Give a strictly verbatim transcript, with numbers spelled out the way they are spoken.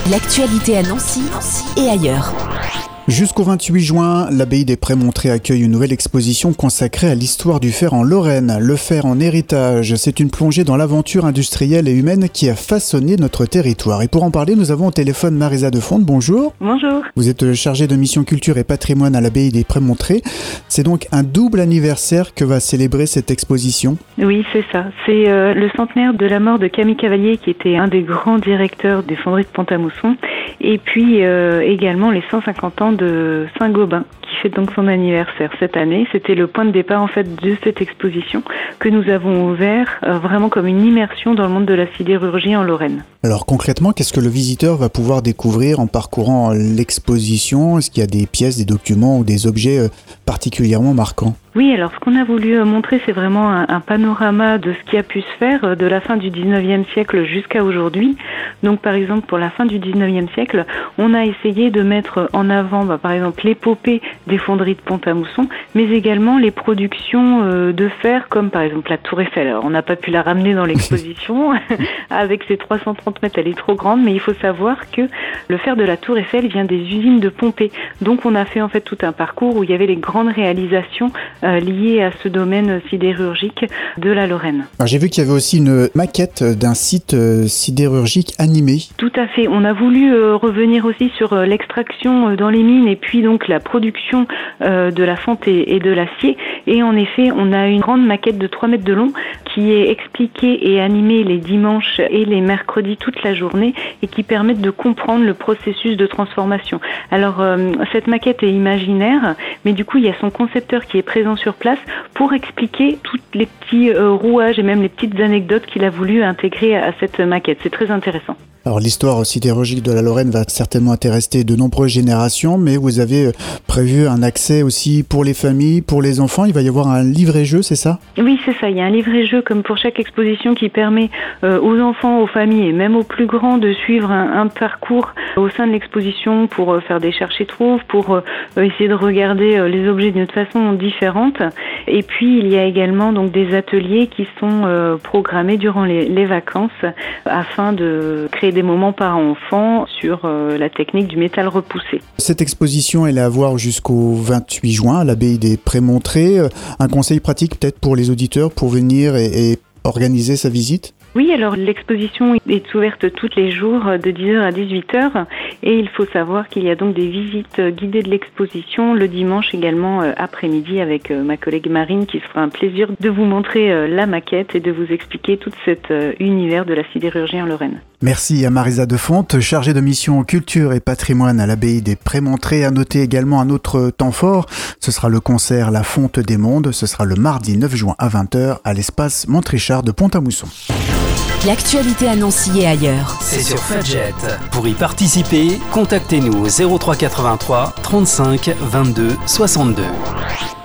L'actualité à Nancy, Nancy et ailleurs. Jusqu'au vingt-huit juin, l'abbaye des Prémontrés accueille une nouvelle exposition consacrée à l'histoire du fer en Lorraine. Le fer en héritage, c'est une plongée dans l'aventure industrielle et humaine qui a façonné notre territoire. Et pour en parler, nous avons au téléphone Marisa Defonte. Bonjour. Bonjour. Vous êtes chargée de mission culture et patrimoine à l'abbaye des Prémontrés. C'est donc un double anniversaire que va célébrer cette exposition. Oui, c'est ça. C'est euh, le centenaire de la mort de Camille Cavalier, qui était un des grands directeurs des fonderies de Pont-à-Mousson. Et puis euh, également les cent cinquante ans de Saint-Gobain, qui fait donc son anniversaire cette année. C'était le point de départ en fait de cette exposition que nous avons ouvert euh, vraiment comme une immersion dans le monde de la sidérurgie en Lorraine. Alors concrètement, qu'est-ce que le visiteur va pouvoir découvrir en parcourant l'exposition ? Est-ce qu'il y a des pièces, des documents ou des objets euh, particulièrement marquants ? Oui, alors ce qu'on a voulu montrer, c'est vraiment un, un panorama de ce qui a pu se faire de la fin du dix-neuvième siècle jusqu'à aujourd'hui. Donc par exemple, pour la fin du dix-neuvième siècle, on a essayé de mettre en avant, bah, par exemple, l'épopée des fonderies de Pont-à-Mousson, mais également les productions euh, de fer, comme par exemple la Tour Eiffel. Alors, on n'a pas pu la ramener dans l'exposition, avec ses trois cent trente mètres, elle est trop grande, mais il faut savoir que le fer de la Tour Eiffel vient des usines de Pompée. Donc on a fait en fait tout un parcours où il y avait les grandes réalisations euh, liées à ce domaine sidérurgique de la Lorraine. Alors, j'ai vu qu'il y avait aussi une maquette d'un site euh, sidérurgique animé. Tout à fait. On a voulu euh, revenir aussi sur euh, l'extraction euh, dans les mines et puis donc la production euh, de la fonte et, et de l'acier. Et en effet, on a une grande maquette de trois mètres de long qui est expliquée et animée les dimanches et les mercredis toute la journée et qui permettent de comprendre le processus de transformation. Alors, euh, cette maquette est imaginaire, mais du coup, il y a son concepteur qui est présent sur place pour expliquer tous les petits euh, rouages et même les petites anecdotes qu'il a voulu intégrer à cette maquette. C'est très intéressant. Alors l'histoire sidérurgique de la Lorraine va certainement intéresser de nombreuses générations, mais vous avez prévu un accès aussi pour les familles, pour les enfants. Il va y avoir un livret-jeu, c'est ça ? Oui, c'est ça. Il y a un livret-jeu comme pour chaque exposition qui permet euh, aux enfants, aux familles et même aux plus grands de suivre un, un parcours au sein de l'exposition pour euh, faire des cherches et trouves, pour euh, essayer de regarder euh, les objets d'une façon différente. Et puis il y a également donc des ateliers qui sont euh, programmés durant les, les vacances afin de créer des moments parents-enfants sur euh, la technique du métal repoussé. Cette exposition, elle est à voir jusqu'au vingt-huit juin à l'abbaye des Prémontrés. Un conseil pratique peut-être pour les auditeurs pour venir et, et organiser sa visite ? Oui, alors l'exposition est ouverte tous les jours de dix heures à dix-huit heures et il faut savoir qu'il y a donc des visites guidées de l'exposition le dimanche également après-midi avec ma collègue Marine qui se fera un plaisir de vous montrer la maquette et de vous expliquer tout cet univers de la sidérurgie en Lorraine. Merci à Marisa Defonte, chargée de mission culture et patrimoine à l'abbaye des Prémontrés. À noter également un autre temps fort, ce sera le concert La Fonte des Mondes. Ce sera le mardi neuf juin à vingt heures à l'espace Montrichard de Pont-à-Mousson. L'actualité à Nancy et ailleurs. C'est sur Fadjet. Pour y participer, contactez-nous au zéro trois quatre-vingt-trois trente-cinq vingt-deux soixante-deux.